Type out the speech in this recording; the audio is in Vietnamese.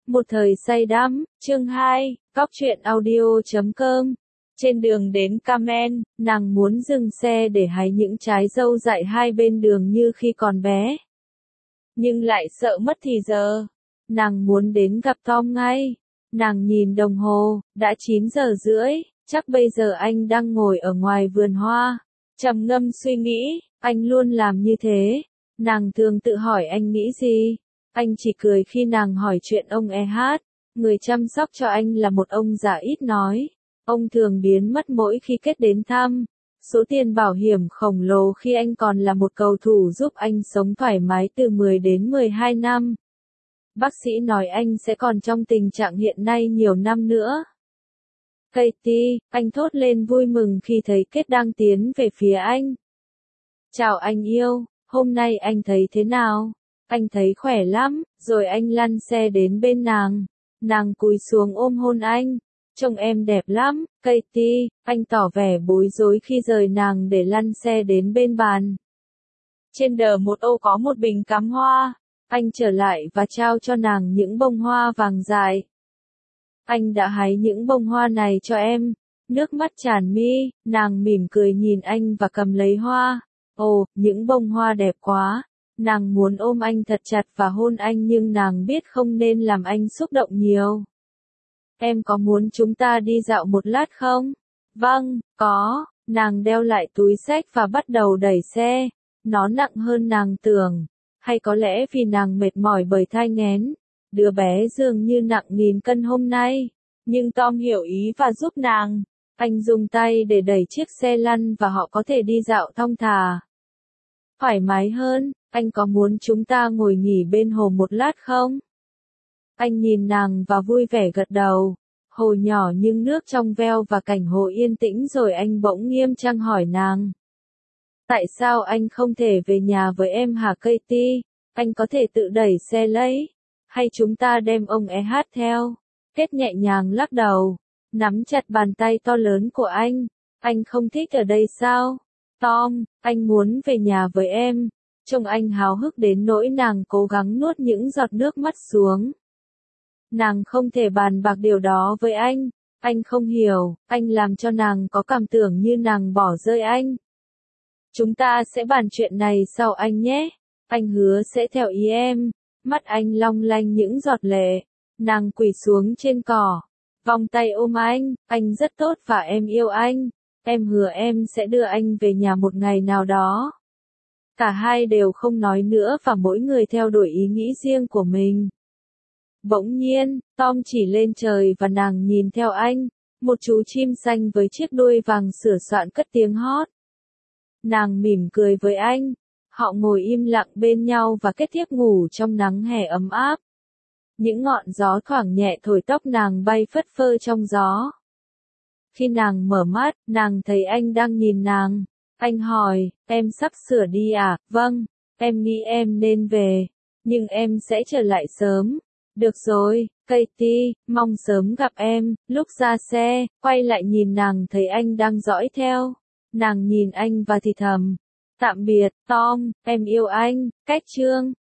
Một thời say đắm, chương 2, Cóc truyện audio.com. Trên đường đến Kamen, nàng muốn dừng xe để hái những trái dâu dại hai bên đường như khi còn bé. Nhưng lại sợ mất thì giờ. Nàng muốn đến gặp Tom ngay. Nàng nhìn đồng hồ, đã 9 giờ rưỡi, chắc bây giờ anh đang ngồi ở ngoài vườn hoa. Trầm ngâm suy nghĩ, anh luôn làm như thế. Nàng thường tự hỏi anh nghĩ gì. Anh chỉ cười khi nàng hỏi chuyện ông EH. Người chăm sóc cho anh là một ông già ít nói. Ông thường biến mất mỗi khi Kết đến thăm. Số tiền bảo hiểm khổng lồ khi anh còn là một cầu thủ giúp anh sống thoải mái từ 10 đến 12 năm. Bác sĩ nói anh sẽ còn trong tình trạng hiện nay nhiều năm nữa. Katie, anh thốt lên vui mừng khi thấy Kết đang tiến về phía anh. Chào anh yêu, hôm nay anh thấy thế nào? Anh thấy khỏe lắm, rồi anh lăn xe đến bên nàng. Nàng cúi xuống ôm hôn anh. Trông em đẹp lắm, Katie, anh tỏ vẻ bối rối khi rời nàng để lăn xe đến bên bàn. Trên đờ một ô có một bình cắm hoa. Anh trở lại và trao cho nàng những bông hoa vàng dài. Anh đã hái những bông hoa này cho em. Nước mắt tràn mi, nàng mỉm cười nhìn anh và cầm lấy hoa. Ồ, những bông hoa đẹp quá. Nàng muốn ôm anh thật chặt và hôn anh nhưng nàng biết không nên làm anh xúc động nhiều. Em có muốn chúng ta đi dạo một lát không? Vâng, có. Nàng đeo lại túi xách và bắt đầu đẩy xe. Nó nặng hơn nàng tưởng. Hay có lẽ vì nàng mệt mỏi bởi thai nghén. Đứa bé dường như nặng 1000 cân hôm nay. Nhưng Tom hiểu ý và giúp nàng. Anh dùng tay để đẩy chiếc xe lăn và họ có thể đi dạo thong thả. Thoải mái hơn, anh có muốn chúng ta ngồi nghỉ bên hồ một lát không? Anh nhìn nàng và vui vẻ gật đầu. Hồ nhỏ nhưng nước trong veo và cảnh hồ yên tĩnh rồi anh bỗng nghiêm trang hỏi nàng. Tại sao anh không thể về nhà với em hả Katie? Anh có thể tự đẩy xe lấy. Hay chúng ta đem ông EH theo? Kết nhẹ nhàng lắc đầu. Nắm chặt bàn tay to lớn của anh. Anh không thích ở đây sao? Tom, anh muốn về nhà với em. Trông anh háo hức đến nỗi nàng cố gắng nuốt những giọt nước mắt xuống. Nàng không thể bàn bạc điều đó với anh. Anh không hiểu, anh làm cho nàng có cảm tưởng như nàng bỏ rơi anh. Chúng ta sẽ bàn chuyện này sau anh nhé. Anh hứa sẽ theo ý em. Mắt anh long lanh những giọt lệ. Nàng quỳ xuống trên cỏ. Vòng tay ôm anh rất tốt và em yêu anh. Em hứa em sẽ đưa anh về nhà một ngày nào đó. Cả hai đều không nói nữa và mỗi người theo đuổi ý nghĩ riêng của mình. Bỗng nhiên, Tom chỉ lên trời và nàng nhìn theo anh. Một chú chim xanh với chiếc đuôi vàng sửa soạn cất tiếng hót. Nàng mỉm cười với anh. Họ ngồi im lặng bên nhau và kết thiếp ngủ trong nắng hè ấm áp. Những ngọn gió thoảng nhẹ thổi tóc nàng bay phất phơ trong gió. Khi nàng mở mắt, nàng thấy anh đang nhìn nàng. Anh hỏi, em sắp sửa đi à? Vâng, em nghĩ em nên về. Nhưng em sẽ trở lại sớm. Được rồi, Katie, mong sớm gặp em. Lúc ra xe, quay lại nhìn nàng thấy anh đang dõi theo. Nàng nhìn anh và thì thầm. Tạm biệt, Tom, em yêu anh. Cách chương.